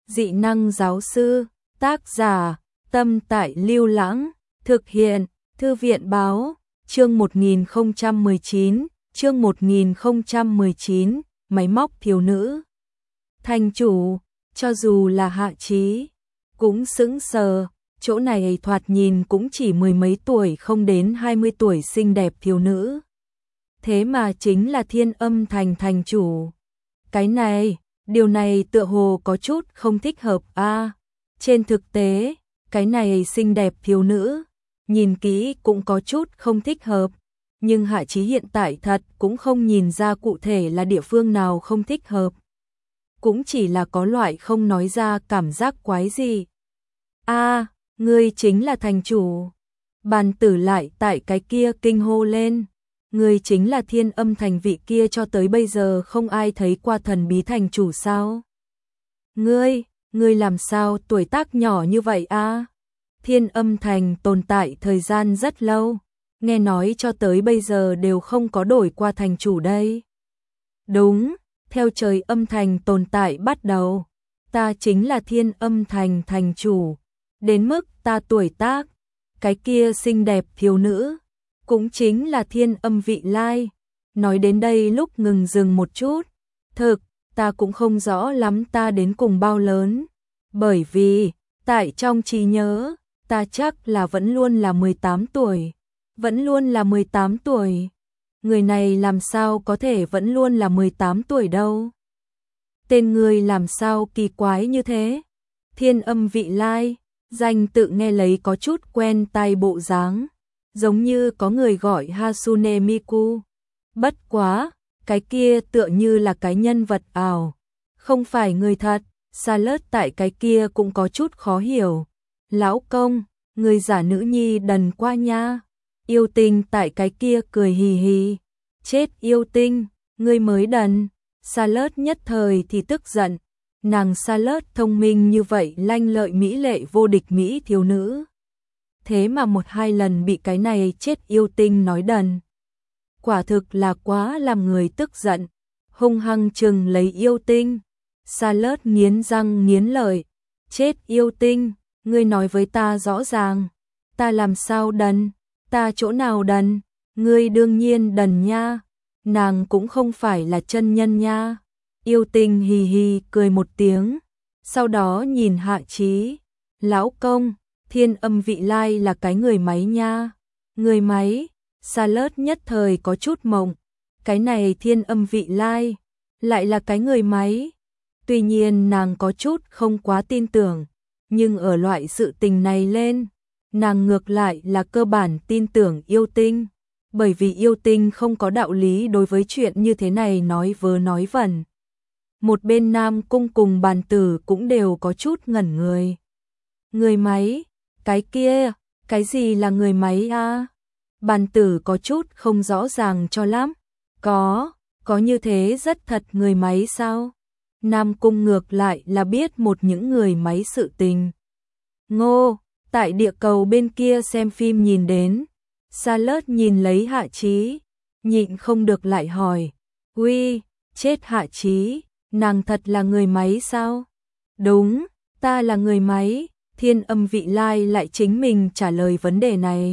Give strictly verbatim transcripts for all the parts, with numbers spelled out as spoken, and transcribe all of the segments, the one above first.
Dị năng giáo sư, tác giả, Tâm Tại Lưu Lãng, thực hiện, Thư viện báo, chương một nghìn không trăm mười chín, chương một nghìn không trăm mười chín, máy móc thiếu nữ. Thành chủ, cho dù là Hạ Chí, cũng sững sờ, chỗ này thoạt nhìn cũng chỉ mười mấy tuổi không đến hai mươi tuổi xinh đẹp thiếu nữ. Thế mà chính là Thiên Âm Thành thành chủ. Cái này, điều này tựa hồ có chút không thích hợp a. À, trên thực tế, cái này xinh đẹp thiếu nữ, nhìn kỹ cũng có chút không thích hợp, nhưng Hạ Chí hiện tại thật cũng không nhìn ra cụ thể là địa phương nào không thích hợp. Cũng chỉ là có loại không nói ra cảm giác quái gì. A, à, ngươi chính là thành chủ. Bàn tử lại tại cái kia kinh hô lên. Ngươi chính là Thiên Âm Thành vị kia cho tới bây giờ không ai thấy qua thần bí thành chủ sao? Ngươi, ngươi làm sao tuổi tác nhỏ như vậy a? À? Thiên Âm Thành tồn tại thời gian rất lâu, nghe nói cho tới bây giờ đều không có đổi qua thành chủ đây. Đúng, theo trời âm thành tồn tại bắt đầu, ta chính là Thiên Âm Thành thành chủ, đến mức ta tuổi tác, cái kia xinh đẹp thiếu nữ, cũng chính là Thiên Âm Vị Lai. Nói đến đây lúc ngừng dừng một chút, thực, ta cũng không rõ lắm ta đến cùng bao lớn, bởi vì, tại trong trí nhớ, ta chắc là vẫn luôn là mười tám tuổi, vẫn luôn là mười tám tuổi. Người này làm sao có thể vẫn luôn là mười tám tuổi đâu? Tên người làm sao kỳ quái như thế? Thiên Âm Vị Lai, danh tự nghe lấy có chút quen tai bộ dáng, giống như có người gọi Hasune Miku. Bất quá, cái kia tựa như là cái nhân vật ảo, không phải người thật. Charlotte tại cái kia cũng có chút khó hiểu. Lão công, người giả nữ nhi đần qua nha. Yêu Tinh tại cái kia cười hì hì. Chết Yêu Tinh, ngươi mới đần. Charlotte nhất thời thì tức giận. Nàng Charlotte thông minh như vậy, lanh lợi mỹ lệ vô địch mỹ thiếu nữ. Thế mà một hai lần bị cái này chết Yêu Tinh nói đần. Quả thực là quá làm người tức giận. Hung hăng chừng lấy Yêu Tinh. Charlotte nghiến răng nghiến lợi. Chết Yêu Tinh, ngươi nói với ta rõ ràng. Ta làm sao đần? Ta chỗ nào đần? Ngươi đương nhiên đần nha. Nàng cũng không phải là chân nhân nha. Yêu Tinh hì hì cười một tiếng. Sau đó nhìn Hạ Chí. Lão công, Thiên Âm Vị Lai là cái người máy nha. Người máy? Charlotte nhất thời có chút mộng. Cái này Thiên Âm Vị Lai lại là cái người máy. Tuy nhiên nàng có chút không quá tin tưởng, nhưng ở loại sự tình này lên, nàng ngược lại là cơ bản tin tưởng Yêu Tinh, bởi vì Yêu Tinh không có đạo lý đối với chuyện như thế này nói vớ nói vẩn. Một bên Nam Cung cùng Bàn Tử cũng đều có chút ngẩn người. Người máy? Cái kia, cái gì là người máy a? À? Bàn Tử có chút không rõ ràng cho lắm. Có, có như thế rất thật người máy sao? Nam Cung ngược lại là biết một những người máy sự tình. Ngô, tại địa cầu bên kia xem phim nhìn đến. Charlotte nhìn lấy Hạ Chí, nhịn không được lại hỏi. Uy, chết Hạ Chí, nàng thật là người máy sao? Đúng, ta là người máy. Thiên Âm Vị Lai lại chính mình trả lời vấn đề này.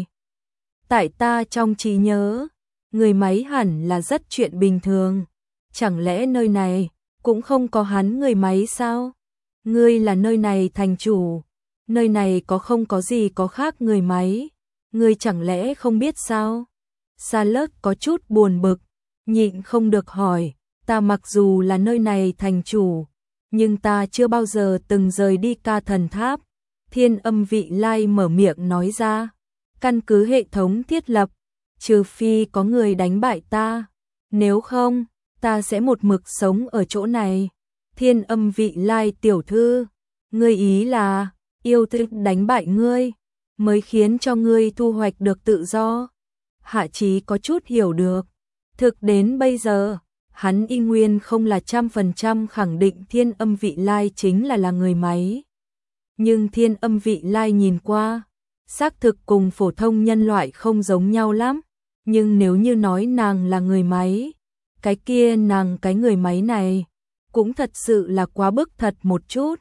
Tại ta trong trí nhớ, người máy hẳn là rất chuyện bình thường. Chẳng lẽ nơi này cũng không có hắn người máy sao? Ngươi là nơi này thành chủ, nơi này có không có gì có khác người máy, ngươi chẳng lẽ không biết sao? Charlotte có chút buồn bực, nhịn không được hỏi, ta mặc dù là nơi này thành chủ, nhưng ta chưa bao giờ từng rời đi Ca Thần Tháp. Thiên Âm Vị Lai mở miệng nói ra, căn cứ hệ thống thiết lập, trừ phi có người đánh bại ta, nếu không, ta sẽ một mực sống ở chỗ này. Thiên Âm Vị Lai tiểu thư, ngươi ý là, yêu thích đánh bại ngươi, mới khiến cho ngươi thu hoạch được tự do. Hạ Chí có chút hiểu được. Thực đến bây giờ, hắn y nguyên không là trăm phần trăm khẳng định Thiên Âm Vị Lai chính là là người máy. Nhưng Thiên Âm Vị Lai nhìn qua, xác thực cùng phổ thông nhân loại không giống nhau lắm. Nhưng nếu như nói nàng là người máy, cái kia nàng cái người máy này cũng thật sự là quá bức thật một chút.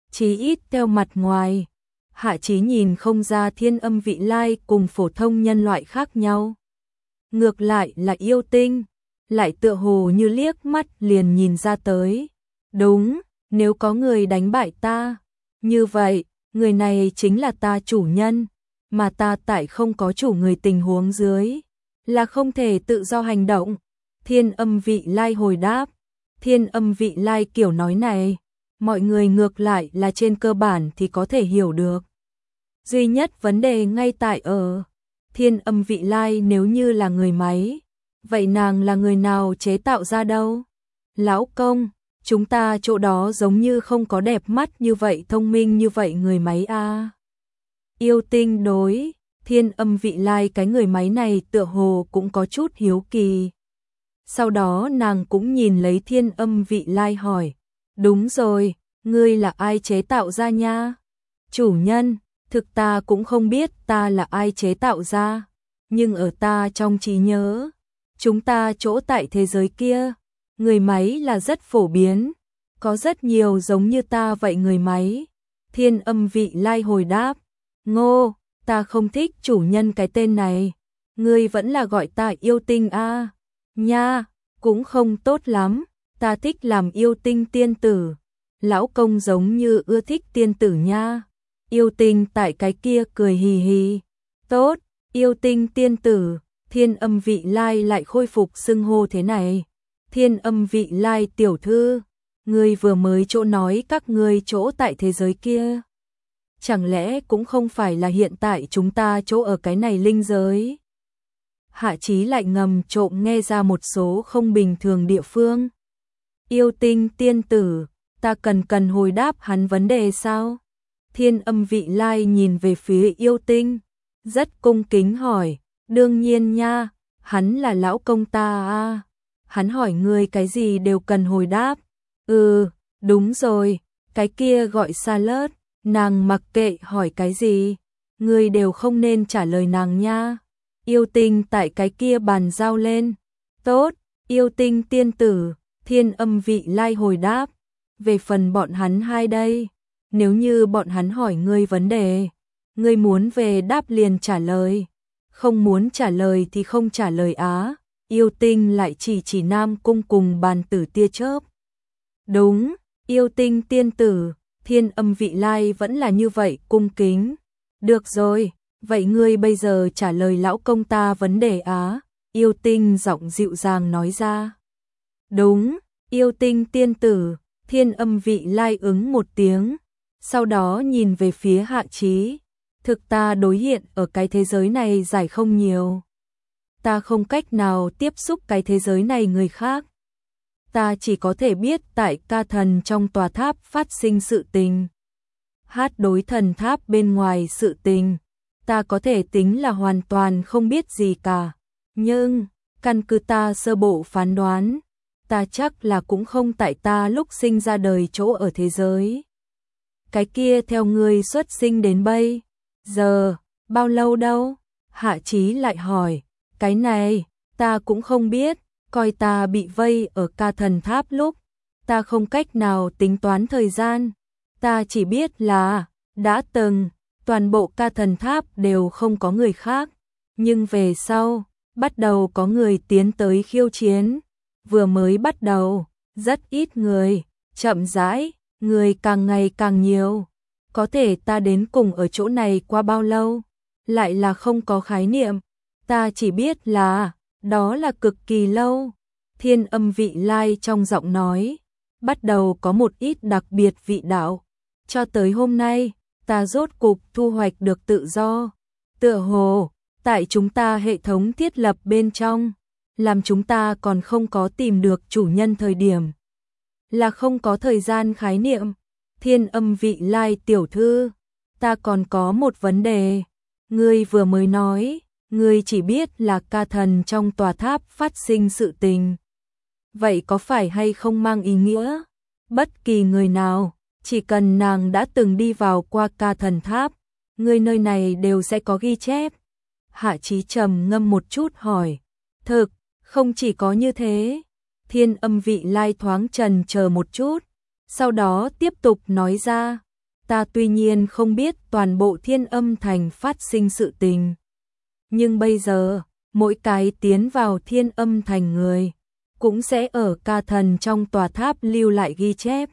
chí ít theo mặt ngoài, Hạ Chí nhìn không ra Thiên Âm Vị Lai cùng phổ thông nhân loại khác nhau. Ngược lại là yêu tinh, lại tựa hồ như liếc mắt liền nhìn ra tới. Đúng, nếu có người đánh bại ta, như vậy, người này chính là ta chủ nhân, mà ta tại không có chủ người tình huống dưới, là không thể tự do hành động. Thiên Âm Vị Lai hồi đáp, Thiên Âm Vị Lai kiểu nói này, mọi người ngược lại là trên cơ bản thì có thể hiểu được. Duy nhất vấn đề ngay tại ở, Thiên Âm Vị Lai nếu như là người máy, vậy nàng là người nào chế tạo ra đâu? Lão công, chúng ta chỗ đó giống như không có đẹp mắt như vậy, thông minh như vậy người máy a. À. Yêu tinh đối, Thiên Âm Vị Lai cái người máy này tựa hồ cũng có chút hiếu kỳ. Sau đó nàng cũng nhìn lấy Thiên Âm Vị Lai hỏi, đúng rồi, ngươi là ai chế tạo ra nha? Chủ nhân, thực ta cũng không biết ta là ai chế tạo ra, nhưng ở ta trong trí nhớ, chúng ta chỗ tại thế giới kia, người máy là rất phổ biến, có rất nhiều giống như ta vậy người máy. Thiên Âm Vị Lai hồi đáp, ngô, ta không thích chủ nhân cái tên này, ngươi vẫn là gọi ta yêu tinh a. À. Nha, cũng không tốt lắm, ta thích làm yêu tinh tiên tử, lão công giống như ưa thích tiên tử nha. Yêu tinh tại cái kia cười hì hì, tốt, yêu tinh tiên tử. Thiên Âm Vị Lai lại khôi phục xưng hô thế này. Thiên Âm Vị Lai tiểu thư, ngươi vừa mới chỗ nói các ngươi chỗ tại thế giới kia, chẳng lẽ cũng không phải là hiện tại chúng ta chỗ ở cái này linh giới? Hạ Chí lại ngầm trộm nghe ra một số không bình thường địa phương. Yêu tinh tiên tử, ta cần cần hồi đáp hắn vấn đề sao? Thiên Âm Vị Lai nhìn về phía yêu tinh, rất cung kính hỏi, đương nhiên nha, hắn là lão công ta à. Hắn hỏi ngươi cái gì đều cần hồi đáp. Ừ, đúng rồi, cái kia gọi Salad, nàng mặc kệ hỏi cái gì, ngươi đều không nên trả lời nàng nha. Yêu tinh tại cái kia bàn giao lên. Tốt, yêu tinh tiên tử, Thiên Âm Vị Lai hồi đáp. Về phần bọn hắn hai đây, nếu như bọn hắn hỏi ngươi vấn đề, ngươi muốn về đáp liền trả lời, không muốn trả lời thì không trả lời á. Yêu tinh lại chỉ chỉ Nam Cung cùng bàn tử tia chớp. Đúng, yêu tinh tiên tử, Thiên Âm Vị Lai vẫn là như vậy cung kính. Được rồi, vậy ngươi bây giờ trả lời lão công ta vấn đề á. Yêu tinh giọng dịu dàng nói ra. Đúng, yêu tinh tiên tử, Thiên Âm Vị Lai ứng một tiếng, sau đó nhìn về phía Hạ Chí. Thực ta đối hiện ở cái thế giới này giải không nhiều, ta không cách nào tiếp xúc cái thế giới này người khác, ta chỉ có thể biết tại ca thần trong tòa tháp phát sinh sự tình. Hát đối thần tháp bên ngoài sự tình, ta có thể tính là hoàn toàn không biết gì cả, nhưng căn cứ ta sơ bộ phán đoán, ta chắc là cũng không tại ta lúc sinh ra đời chỗ ở thế giới. Cái kia theo ngươi xuất sinh đến bây giờ, bao lâu đâu? Hạ Chí lại hỏi, cái này, ta cũng không biết, coi ta bị vây ở ca thần tháp lúc, ta không cách nào tính toán thời gian, ta chỉ biết là, đã từng, toàn bộ ca thần tháp đều không có người khác, nhưng về sau, bắt đầu có người tiến tới khiêu chiến, vừa mới bắt đầu, rất ít người, chậm rãi, người càng ngày càng nhiều, có thể ta đến cùng ở chỗ này qua bao lâu, lại là không có khái niệm, ta chỉ biết là, đó là cực kỳ lâu. Thiên Âm Vị Lai trong giọng nói, bắt đầu có một ít đặc biệt vị đạo, cho tới hôm nay, ta rốt cục thu hoạch được tự do, tựa hồ, tại chúng ta hệ thống thiết lập bên trong, làm chúng ta còn không có tìm được chủ nhân thời điểm, là không có thời gian khái niệm. Thiên Âm Vị Lai tiểu thư, ta còn có một vấn đề, ngươi vừa mới nói, ngươi chỉ biết là ca thần trong tòa tháp phát sinh sự tình. Vậy có phải hay không mang ý nghĩa, bất kỳ người nào, chỉ cần nàng đã từng đi vào qua ca thần tháp, người nơi này đều sẽ có ghi chép. Hạ Chí trầm ngâm một chút hỏi, thực, không chỉ có như thế. Thiên Âm Vị Lai thoáng chần chờ một chút, sau đó tiếp tục nói ra, ta tuy nhiên không biết toàn bộ Thiên Âm Thành phát sinh sự tình. Nhưng bây giờ, mỗi cái tiến vào Thiên Âm Thành người, cũng sẽ ở ca thần trong tòa tháp lưu lại ghi chép.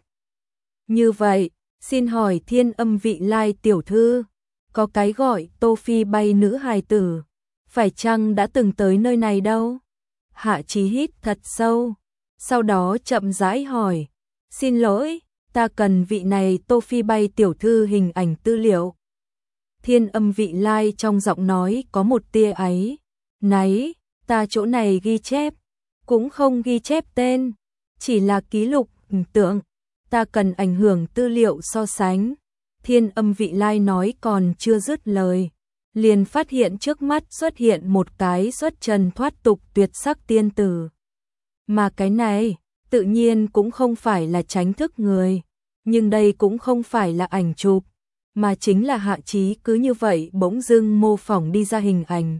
Như vậy, xin hỏi Thiên Âm Vị Lai tiểu thư, có cái gọi Tô Phi Bay nữ hài tử, phải chăng đã từng tới nơi này đâu? Hạ Chí hít thật sâu, sau đó chậm rãi hỏi, xin lỗi, ta cần vị này Tô Phi Bay tiểu thư hình ảnh tư liệu. Thiên Âm Vị Lai trong giọng nói có một tia áy náy, ta chỗ này ghi chép, cũng không ghi chép tên, chỉ là ký lục hình tượng, ta cần ảnh hưởng tư liệu so sánh. Thiên Âm Vị Lai nói còn chưa dứt lời, liền phát hiện trước mắt xuất hiện một cái xuất trần thoát tục tuyệt sắc tiên tử. Mà cái này, tự nhiên cũng không phải là tránh thức người, nhưng đây cũng không phải là ảnh chụp, mà chính là Hạ Chí cứ như vậy bỗng dưng mô phỏng đi ra hình ảnh.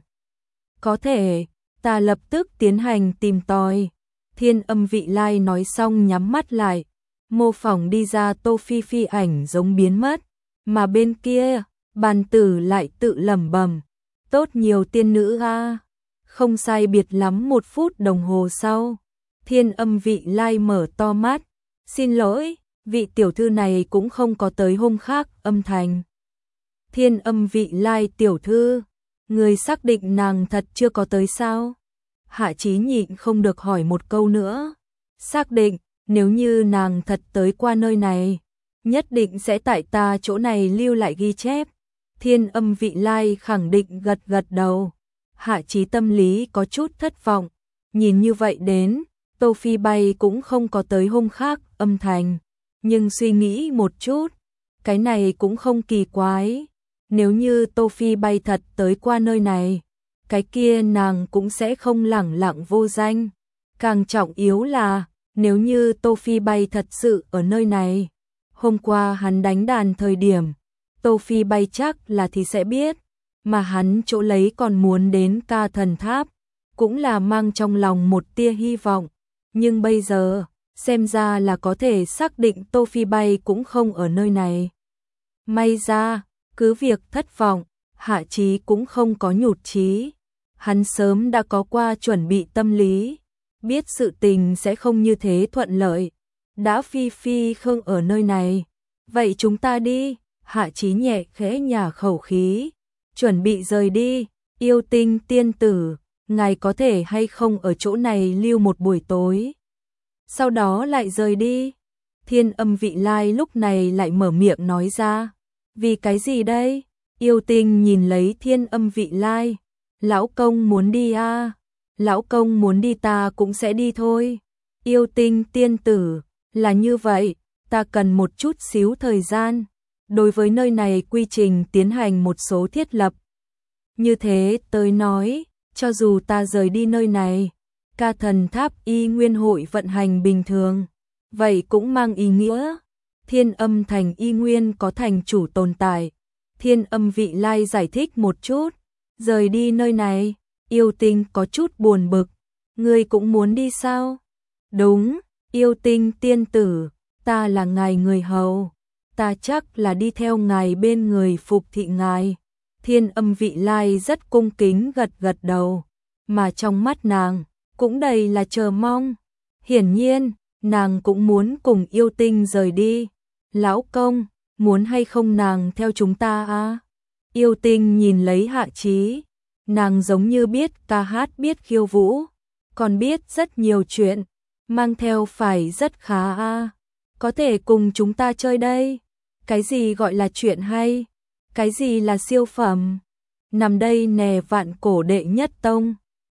Có thể, ta lập tức tiến hành tìm tòi. Thiên Âm Vị Lai nói xong nhắm mắt lại, mô phỏng đi ra Tô Phi Phi ảnh giống biến mất, mà bên kia, bàn tử lại tự lẩm bẩm, tốt nhiều tiên nữ a. Không sai biệt lắm một phút đồng hồ sau, Thiên Âm Vị Lai mở to mắt, xin lỗi, vị tiểu thư này cũng không có tới hôm khác âm thành. Thiên Âm Vị Lai tiểu thư, người xác định nàng thật chưa có tới sao? Hạ Chí nhịn không được hỏi một câu nữa. Xác định, nếu như nàng thật tới qua nơi này, nhất định sẽ tại ta chỗ này lưu lại ghi chép. Thiên Âm Vị Lai khẳng định gật gật đầu. Hạ Chí tâm lý có chút thất vọng, nhìn như vậy đến, Tô Phi Bay cũng không có tới hôm khác âm thành, nhưng suy nghĩ một chút, cái này cũng không kỳ quái. Nếu như Tô Phi Bay thật tới qua nơi này, cái kia nàng cũng sẽ không lẳng lặng vô danh. Càng trọng yếu là, nếu như Tô Phi Bay thật sự ở nơi này, hôm qua hắn đánh đàn thời điểm, Tô Phi Bay chắc là thì sẽ biết, mà hắn chỗ lấy còn muốn đến ca thần tháp, cũng là mang trong lòng một tia hy vọng. Nhưng bây giờ, xem ra là có thể xác định Tô Phi Bay cũng không ở nơi này. May ra, cứ việc thất vọng, Hạ Chí cũng không có nhụt chí. Hắn sớm đã có qua chuẩn bị tâm lý, biết sự tình sẽ không như thế thuận lợi. Đã Phi Phi không ở nơi này, vậy chúng ta đi. Hạ Chí nhẹ khẽ nhả khẩu khí, chuẩn bị rời đi. Yêu Tinh tiên tử, ngài có thể hay không ở chỗ này lưu một buổi tối, sau đó lại rời đi? Thiên Âm Vị Lai lúc này lại mở miệng nói ra. Vì cái gì đây? Yêu Tinh nhìn lấy Thiên Âm Vị Lai. Lão công muốn đi à? Lão công muốn đi ta cũng sẽ đi thôi. Yêu Tinh tiên tử, là như vậy, ta cần một chút xíu thời gian. Đối với nơi này quy trình tiến hành một số thiết lập. Như thế tới nói, cho dù ta rời đi nơi này, ca thần tháp y nguyên hội vận hành bình thường, vậy cũng mang ý nghĩa Thiên Âm Thành y nguyên có thành chủ tồn tại. Thiên Âm Vị Lai giải thích một chút, rời đi nơi này. Yêu Tinh có chút buồn bực, ngươi cũng muốn đi sao? Đúng, Yêu Tinh tiên tử, ta là ngài người hầu, ta chắc là đi theo ngài bên người phục thị ngài. Thiên Âm Vị Lai rất cung kính gật gật đầu, mà trong mắt nàng cũng đầy là chờ mong. Hiển nhiên, nàng cũng muốn cùng Yêu Tinh rời đi. Lão công, muốn hay không nàng theo chúng ta à? Yêu Tinh nhìn lấy Hạ Chí, nàng giống như biết ca hát, biết khiêu vũ, còn biết rất nhiều chuyện, mang theo phải rất khá à? Có thể cùng chúng ta chơi đây. Cái gì gọi là chuyện hay? Cái gì là siêu phẩm? Nằm đây nè vạn cổ đệ nhất tông.